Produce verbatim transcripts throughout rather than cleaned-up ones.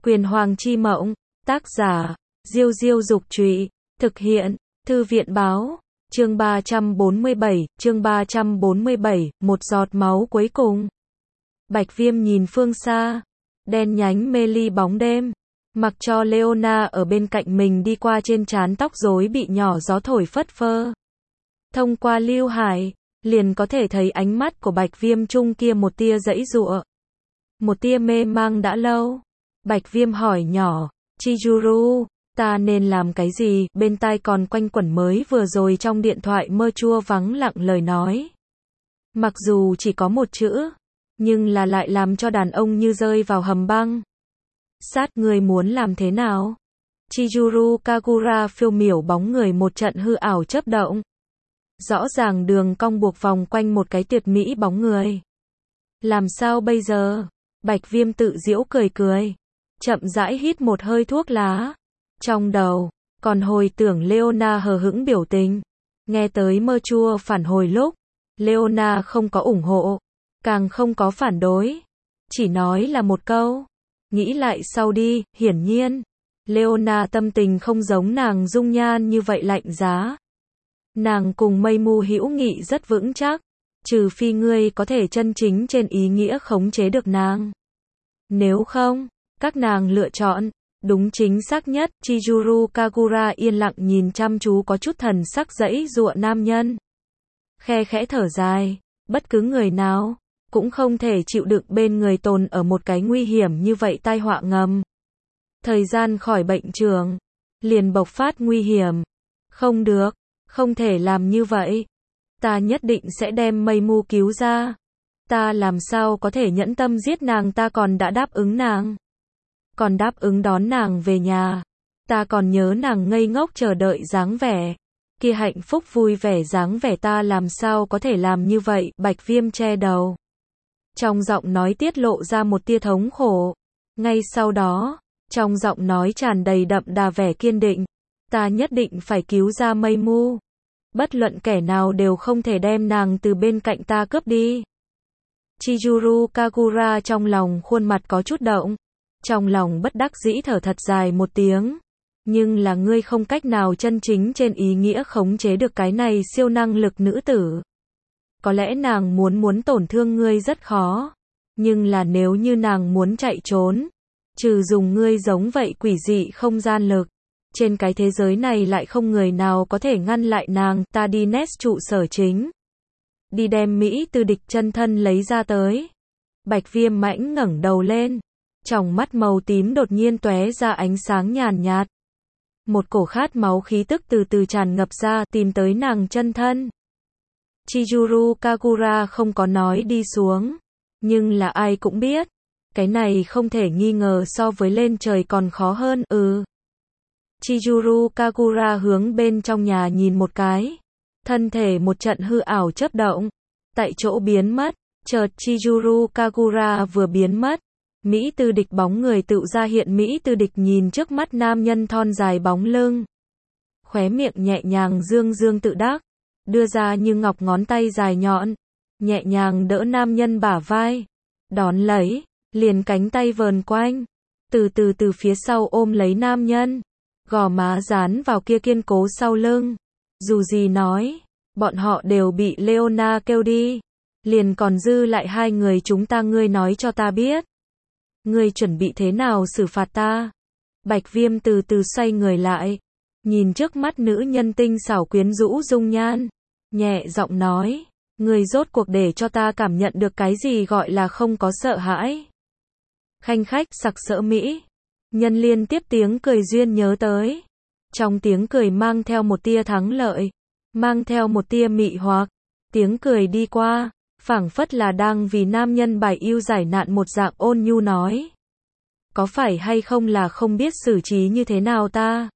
Quyền Hoàng chi mộng, tác giả, Diêu Diêu Dục Trụy, thực hiện, Thư viện Báo, chương ba trăm bốn mươi bảy, chương ba trăm bốn mươi bảy, một giọt máu cuối cùng. Bạch Viêm nhìn phương xa, đen nhánh mê ly bóng đêm, mặc cho Leona ở bên cạnh mình đi qua trên trán tóc rối bị nhỏ gió thổi phất phơ. Thông qua lưu hải, liền có thể thấy ánh mắt của Bạch Viêm chung kia một tia giãy giụa, một tia mê mang đã lâu. Bạch Viêm hỏi nhỏ, Chizuru, ta nên làm cái gì? Bên tai còn quanh quẩn mới vừa rồi trong điện thoại mơ chua vắng lặng lời nói. Mặc dù chỉ có một chữ, nhưng là lại làm cho đàn ông như rơi vào hầm băng. Sát, người muốn làm thế nào? Chizuru Kagura phiêu miểu bóng người một trận hư ảo chớp động. Rõ ràng đường cong buộc vòng quanh một cái tuyệt mỹ bóng người. Làm sao bây giờ? Bạch Viêm tự giễu cười cười, chậm rãi hít một hơi thuốc lá. Trong đầu, còn hồi tưởng Leona hờ hững biểu tình. Nghe tới mơ chua phản hồi lúc, Leona không có ủng hộ, càng không có phản đối. Chỉ nói là một câu, nghĩ lại sau đi. Hiển nhiên, Leona tâm tình không giống nàng dung nhan như vậy lạnh giá. Nàng cùng Mây Mu hữu nghị rất vững chắc, trừ phi ngươi có thể chân chính trên ý nghĩa khống chế được nàng. Nếu không, các nàng lựa chọn đúng chính xác nhất. Chizuru Kagura yên lặng nhìn chăm chú có chút thần sắc giãy giụa nam nhân. Khe khẽ thở dài, bất cứ người nào cũng không thể chịu đựng bên người tồn ở một cái nguy hiểm như vậy tai họa ngầm. Thời gian khỏi bệnh trường, liền bộc phát nguy hiểm. Không được, không thể làm như vậy. Ta nhất định sẽ đem Mây Mu cứu ra. Ta làm sao có thể nhẫn tâm giết nàng, ta còn đã đáp ứng nàng. Còn đáp ứng đón nàng về nhà. Ta còn nhớ nàng ngây ngốc chờ đợi dáng vẻ. Kia hạnh phúc vui vẻ dáng vẻ, ta làm sao có thể làm như vậy? Bạch Viêm che đầu. Trong giọng nói tiết lộ ra một tia thống khổ. Ngay sau đó, trong giọng nói tràn đầy đậm đà vẻ kiên định. Ta nhất định phải cứu ra Mây Mu. Bất luận kẻ nào đều không thể đem nàng từ bên cạnh ta cướp đi. Chizuru Kagura trong lòng khuôn mặt có chút động. Trong lòng bất đắc dĩ thở thật dài một tiếng. Nhưng là ngươi không cách nào chân chính trên ý nghĩa khống chế được cái này siêu năng lực nữ tử. Có lẽ nàng muốn muốn tổn thương ngươi rất khó. Nhưng là nếu như nàng muốn chạy trốn, trừ dùng ngươi giống vậy quỷ dị không gian lực, trên cái thế giới này lại không người nào có thể ngăn lại nàng. Ta đi Nest trụ sở chính, đi đem Mỹ Tư Địch chân thân lấy ra tới. Bạch Viêm mãnh ngẩng đầu lên, trong mắt màu tím đột nhiên tóe ra ánh sáng nhàn nhạt. Một cổ khát máu khí tức từ từ tràn ngập ra, tìm tới nàng chân thân. Chizuru Kagura không có nói đi xuống, nhưng là ai cũng biết, cái này không thể nghi ngờ so với lên trời còn khó hơn. Ừ. Chizuru Kagura hướng bên trong nhà nhìn một cái, thân thể một trận hư ảo chớp động, tại chỗ biến mất. Chợt Chizuru Kagura vừa biến mất, Mỹ Tư Địch bóng người tự ra hiện. Mỹ Tư Địch nhìn trước mắt nam nhân thon dài bóng lưng, khóe miệng nhẹ nhàng dương dương tự đắc, đưa ra như ngọc ngón tay dài nhọn, nhẹ nhàng đỡ nam nhân bả vai, đón lấy, liền cánh tay vờn quanh, từ từ từ phía sau ôm lấy nam nhân, gò má dán vào kia kiên cố sau lưng. Dù gì nói, bọn họ đều bị Leona kêu đi, liền còn dư lại hai người chúng ta, ngươi nói cho ta biết, ngươi chuẩn bị thế nào xử phạt ta? Bạch Viêm từ từ xoay người lại, nhìn trước mắt nữ nhân tinh xảo quyến rũ dung nhan, nhẹ giọng nói, ngươi rốt cuộc để cho ta cảm nhận được cái gì gọi là không có sợ hãi. Khanh khách sặc sỡ Mỹ nhân liên tiếp tiếng cười duyên nhớ tới. Trong tiếng cười mang theo một tia thắng lợi, mang theo một tia mị hoặc. Tiếng cười đi qua, phảng phất là đang vì nam nhân bài yêu giải nạn một dạng ôn nhu nói. Có phải hay không là không biết xử trí như thế nào ta?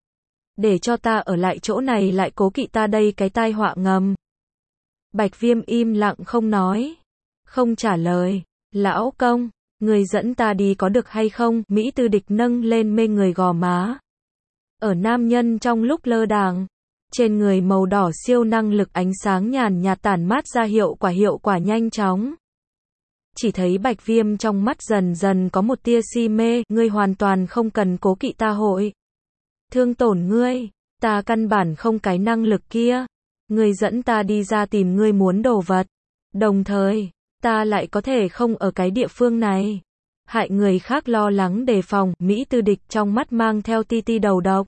Để cho ta ở lại chỗ này lại cố kỵ ta đây cái tai họa ngầm. Bạch Viêm im lặng không nói, không trả lời. Lão công, người dẫn ta đi có được hay không? Mỹ Tư Địch nâng lên mê người gò má. Ở nam nhân trong lúc lơ đàng, trên người màu đỏ siêu năng lực ánh sáng nhàn nhạt tản mát ra hiệu quả hiệu quả nhanh chóng. chỉ thấy Bạch Viêm trong mắt dần dần có một tia si mê, ngươi hoàn toàn không cần cố kỵ ta hội thương tổn ngươi, ta căn bản không cái năng lực kia, ngươi dẫn ta đi ra tìm ngươi muốn đồ vật, đồng thời, ta lại có thể không ở cái địa phương này, hại người khác lo lắng đề phòng, Mỹ Tư Địch trong mắt mang theo ti ti đầu độc.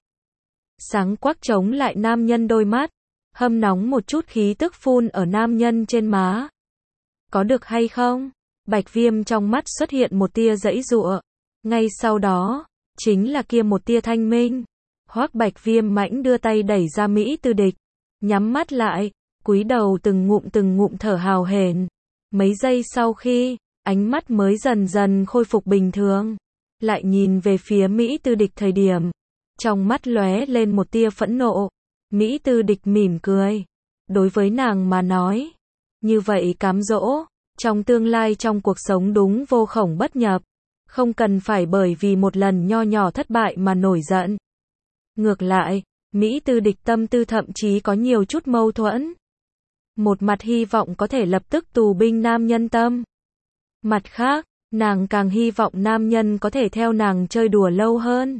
Sáng quắc chống lại nam nhân đôi mắt, hâm nóng một chút khí tức phun ở nam nhân trên má. Có được hay không? Bạch Viêm trong mắt xuất hiện một tia giãy giụa, ngay sau đó, chính là kia một tia thanh minh. Hoắc Bạch Viêm mãnh đưa tay đẩy ra Mỹ Tư Địch, nhắm mắt lại, cúi đầu từng ngụm từng ngụm thở hào hển. Mấy giây sau khi, ánh mắt mới dần dần khôi phục bình thường, lại nhìn về phía Mỹ Tư Địch thời điểm, trong mắt lóe lên một tia phẫn nộ. Mỹ Tư Địch mỉm cười, đối với nàng mà nói, như vậy cám dỗ, trong tương lai trong cuộc sống đúng vô khổng bất nhập, không cần phải bởi vì một lần nho nhỏ thất bại mà nổi giận. Ngược lại, Mỹ Tư Địch tâm tư thậm chí có nhiều chút mâu thuẫn. Một mặt hy vọng có thể lập tức tù binh nam nhân tâm. Mặt khác, nàng càng hy vọng nam nhân có thể theo nàng chơi đùa lâu hơn.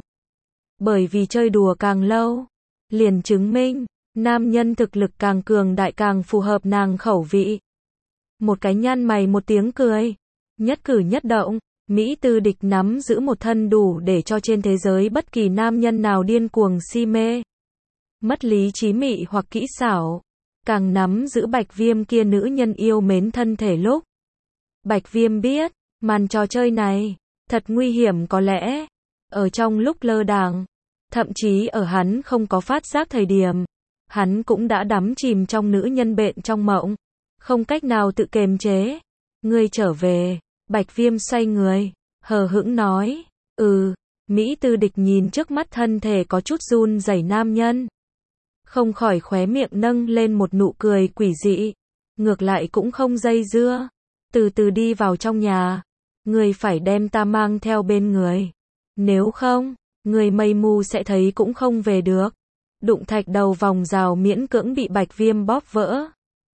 Bởi vì chơi đùa càng lâu, liền chứng minh, nam nhân thực lực càng cường đại càng phù hợp nàng khẩu vị. Một cái nhăn mày một tiếng cười, nhất cử nhất động, Mỹ Tư Địch nắm giữ một thân đủ để cho trên thế giới bất kỳ nam nhân nào điên cuồng si mê. Mất lý trí mị hoặc kỹ xảo, càng nắm giữ Bạch Viêm kia nữ nhân yêu mến thân thể lúc. Bạch Viêm biết, màn trò chơi này, thật nguy hiểm có lẽ, ở trong lúc lơ đãng, thậm chí ở hắn không có phát giác thời điểm, hắn cũng đã đắm chìm trong nữ nhân bệnh trong mộng, không cách nào tự kiềm chế. Ngươi trở về, Bạch Viêm xoay người, hờ hững nói, ừ, Mỹ Tư Địch nhìn trước mắt thân thể có chút run rẩy nam nhân, không khỏi khóe miệng nâng lên một nụ cười quỷ dị, ngược lại cũng không dây dưa, từ từ đi vào trong nhà, ngươi phải đem ta mang theo bên người, nếu không, người mây mù sẽ thấy cũng không về được. Đụng thạch đầu vòng rào miễn cưỡng bị Bạch Viêm bóp vỡ.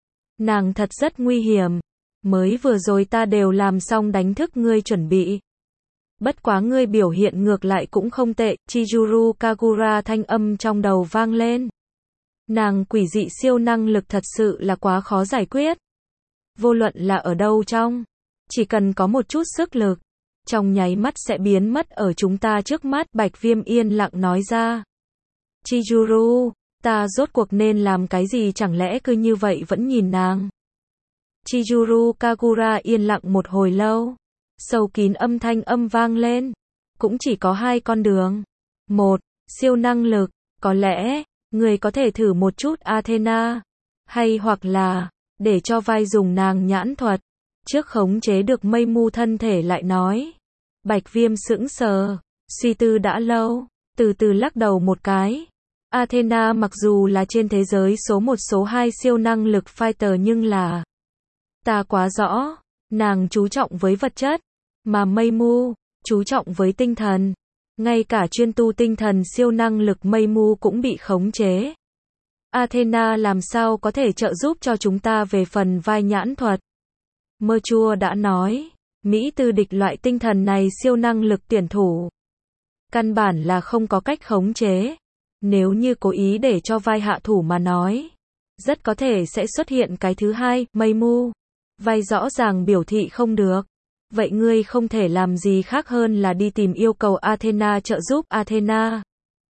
Nàng thật rất nguy hiểm, mới vừa rồi ta đều làm xong đánh thức ngươi chuẩn bị. Bất quá ngươi biểu hiện ngược lại cũng không tệ, Chizuru Kagura thanh âm trong đầu vang lên. Nàng quỷ dị siêu năng lực thật sự là quá khó giải quyết. Vô luận là ở đâu trong, chỉ cần có một chút sức lực, trong nháy mắt sẽ biến mất ở chúng ta trước mắt, Bạch Viêm yên lặng nói ra. Chizuru, ta rốt cuộc nên làm cái gì, chẳng lẽ cứ như vậy vẫn nhìn nàng? Chizuru Kagura yên lặng một hồi lâu, sâu kín âm thanh âm vang lên. Cũng chỉ có hai con đường. Một, siêu năng lực, có lẽ, người có thể thử một chút Athena. Hay hoặc là, để cho vai dùng nàng nhãn thuật, trước khống chế được mây mu thân thể lại nói. Bạch Viêm sững sờ, suy tư đã lâu, từ từ lắc đầu một cái. Athena mặc dù là trên thế giới số một số hai siêu năng lực fighter nhưng là, ta quá rõ, nàng chú trọng với vật chất, mà mây mu, chú trọng với tinh thần. Ngay cả chuyên tu tinh thần siêu năng lực mây mu cũng bị khống chế. Athena làm sao có thể trợ giúp cho chúng ta về phần vai nhãn thuật? Mơ chua đã nói, Mỹ Tư Địch loại tinh thần này siêu năng lực tuyển thủ, căn bản là không có cách khống chế. Nếu như cố ý để cho vai hạ thủ mà nói, rất có thể sẽ xuất hiện cái thứ hai, mây mu. Vai rõ ràng biểu thị không được. Vậy ngươi không thể làm gì khác hơn là đi tìm yêu cầu Athena trợ giúp Athena.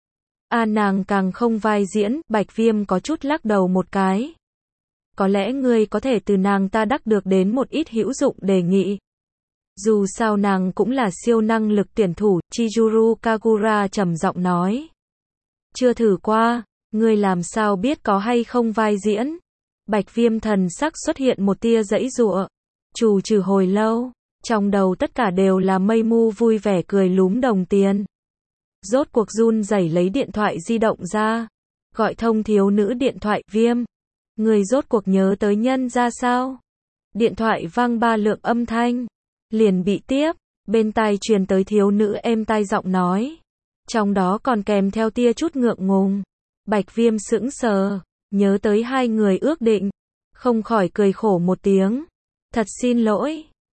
A nàng càng không vai diễn, Bạch Viêm có chút lắc đầu một cái. Có lẽ ngươi có thể từ nàng ta đắc được đến một ít hữu dụng đề nghị. Dù sao nàng cũng là siêu năng lực tuyển thủ, Chizuru Kagura trầm giọng nói. Chưa thử qua, ngươi làm sao biết có hay không vai diễn? Bạch Viêm thần sắc xuất hiện một tia giãy giụa. Trù trừ hồi lâu, trong đầu tất cả đều là mây mu vui vẻ cười lúm đồng tiền. Rốt cuộc run rẩy lấy điện thoại di động ra, gọi thông thiếu nữ điện thoại. Viêm, người rốt cuộc nhớ tới nhân ra sao? Điện thoại vang ba lượng âm thanh, liền bị tiếp, bên tai truyền tới thiếu nữ êm tai giọng nói, trong đó còn kèm theo tia chút ngượng ngùng. Bạch Viêm sững sờ, nhớ tới hai người ước định, không khỏi cười khổ một tiếng. Thật xin lỗi,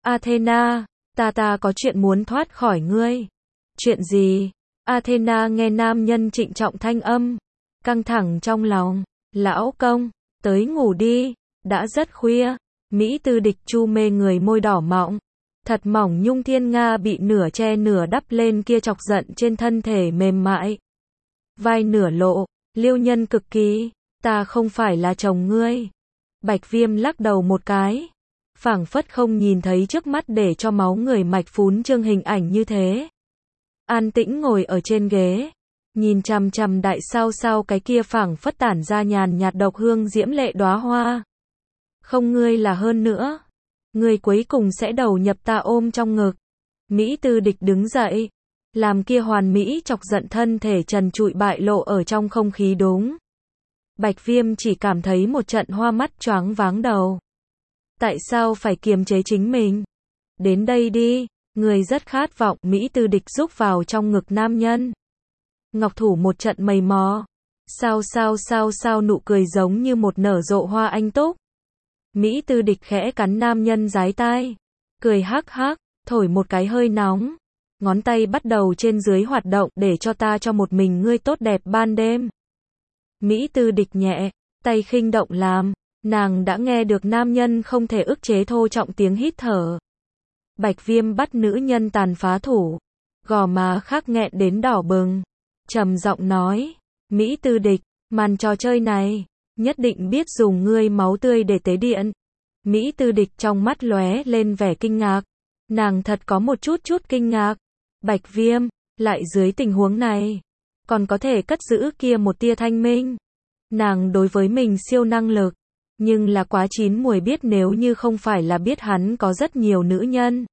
Athena, ta ta có chuyện muốn thoát khỏi ngươi. Chuyện gì? Athena nghe nam nhân trịnh trọng thanh âm, căng thẳng trong lòng. Lão công, tới ngủ đi, đã rất khuya. Mỹ Tư Địch chu mê người môi đỏ mọng, thật mỏng nhung thiên nga bị nửa che nửa đắp lên kia chọc giận trên thân thể mềm mại. Vai nửa lộ, liêu nhân cực kỳ, ta không phải là chồng ngươi. Bạch Viêm lắc đầu một cái, phảng phất không nhìn thấy trước mắt để cho máu người mạch phún trương hình ảnh như thế. An tĩnh ngồi ở trên ghế, nhìn chằm chằm đại sao sao cái kia phảng phất tản ra nhàn nhạt độc hương diễm lệ đóa hoa. Không ngươi là hơn nữa, ngươi cuối cùng sẽ đầu nhập ta ôm trong ngực. Mỹ Tư Địch đứng dậy, làm kia hoàn mỹ chọc giận thân thể trần trụi bại lộ ở trong không khí đúng. Bạch Viêm chỉ cảm thấy một trận hoa mắt choáng váng đầu. Tại sao phải kiềm chế chính mình? Đến đây đi, người rất khát vọng. Mỹ Tư Địch rúc vào trong ngực nam nhân. Ngọc thủ một trận mầy mò. Sao sao sao sao nụ cười giống như một nở rộ hoa anh túc. Mỹ Tư Địch khẽ cắn nam nhân dái tai. Cười hắc hắc, thổi một cái hơi nóng. Ngón tay bắt đầu trên dưới hoạt động để cho ta cho một mình ngươi tốt đẹp ban đêm. Mỹ Tư Địch nhẹ, tay khinh động làm. Nàng đã nghe được nam nhân không thể ức chế thô trọng tiếng hít thở. Bạch Viêm bắt nữ nhân tàn phá thủ. Gò má khắc nghẹn đến đỏ bừng. Trầm giọng nói. Mỹ Tư Địch, màn trò chơi này, nhất định biết dùng ngươi máu tươi để tế điện. Mỹ Tư Địch trong mắt lóe lên vẻ kinh ngạc. Nàng thật có một chút chút kinh ngạc. Bạch Viêm, lại dưới tình huống này, còn có thể cất giữ kia một tia thanh minh. Nàng đối với mình siêu năng lực, nhưng là quá chín muồi biết nếu như không phải là biết hắn có rất nhiều nữ nhân.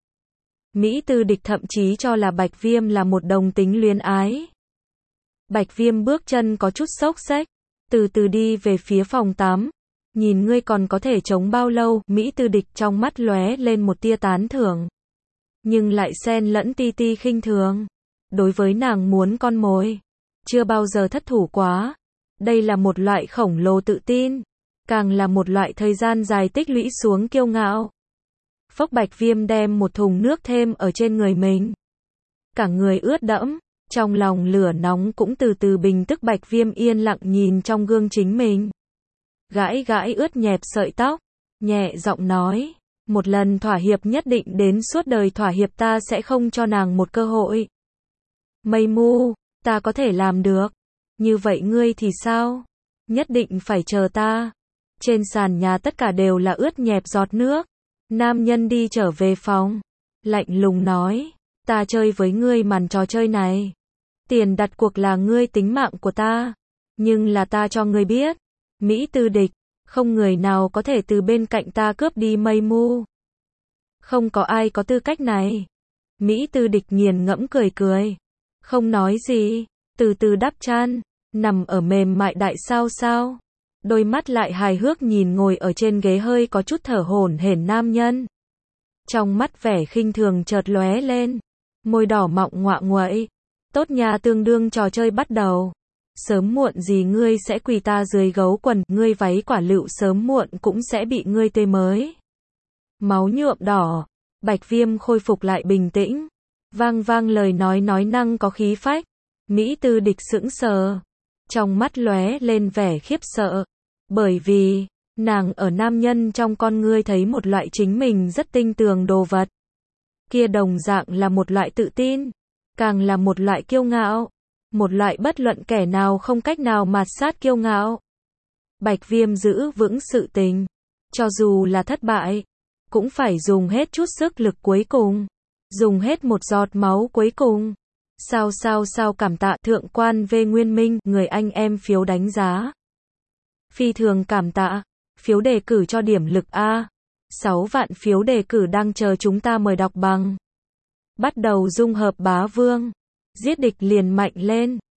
Mỹ Tư Địch thậm chí cho là Bạch Viêm là một đồng tính luyến ái. Bạch Viêm bước chân có chút xốc xếch, từ từ đi về phía phòng tắm. Nhìn ngươi còn có thể chống bao lâu? Mỹ Tư Địch trong mắt lóe lên một tia tán thưởng, nhưng lại xen lẫn ti ti khinh thường. Đối với nàng muốn con mồi, chưa bao giờ thất thủ quá. Đây là một loại khổng lồ tự tin, càng là một loại thời gian dài tích lũy xuống kiêu ngạo. Phốc Bạch Viêm đem một thùng nước thêm ở trên người mình. Cả người ướt đẫm, trong lòng lửa nóng cũng từ từ bình tức. Bạch Viêm yên lặng nhìn trong gương chính mình. Gãi gãi ướt nhẹp sợi tóc, nhẹ giọng nói. Một lần thỏa hiệp nhất định đến suốt đời thỏa hiệp, ta sẽ không cho nàng một cơ hội. Mây mu, ta có thể làm được. Như vậy ngươi thì sao? Nhất định phải chờ ta. Trên sàn nhà tất cả đều là ướt nhẹp giọt nước. Nam nhân đi trở về phòng, lạnh lùng nói. Ta chơi với ngươi màn trò chơi này. Tiền đặt cuộc là ngươi tính mạng của ta. Nhưng là ta cho ngươi biết. Mỹ Tư Địch, không người nào có thể từ bên cạnh ta cướp đi mây mu. Không có ai có tư cách này. Mỹ Tư Địch nghiền ngẫm cười cười. Không nói gì, từ từ đắp chăn, nằm ở mềm mại đại sao sao. Đôi mắt lại hài hước nhìn ngồi ở trên ghế hơi có chút thở hổn hển nam nhân. Trong mắt vẻ khinh thường chợt lóe lên. Môi đỏ mọng ngoạ nguậy. Tốt nhà, tương đương trò chơi bắt đầu. Sớm muộn gì ngươi sẽ quỳ ta dưới gấu quần, ngươi váy quả lựu sớm muộn cũng sẽ bị ngươi tươi mới. Máu nhuộm đỏ. Bạch Viêm khôi phục lại bình tĩnh. Vang vang lời nói nói năng có khí phách. Mỹ Tư Địch sững sờ. Trong mắt lóe lên vẻ khiếp sợ. Bởi vì, nàng ở nam nhân trong con ngươi thấy một loại chính mình rất tinh tường đồ vật. Kia đồng dạng là một loại tự tin. Càng là một loại kiêu ngạo. Một loại bất luận kẻ nào không cách nào mạt sát kiêu ngạo. Bạch Viêm giữ vững sự tình. Cho dù là thất bại, cũng phải dùng hết chút sức lực cuối cùng. Dùng hết một giọt máu cuối cùng. Sao sao sao cảm tạ thượng quan V Nguyên Minh, người anh em phiếu đánh giá. Phi thường cảm tạ. Phiếu đề cử cho điểm lực A. sáu vạn phiếu đề cử đang chờ chúng ta mời đọc bằng. Bắt đầu dung hợp bá vương. Giết địch liền mạnh lên.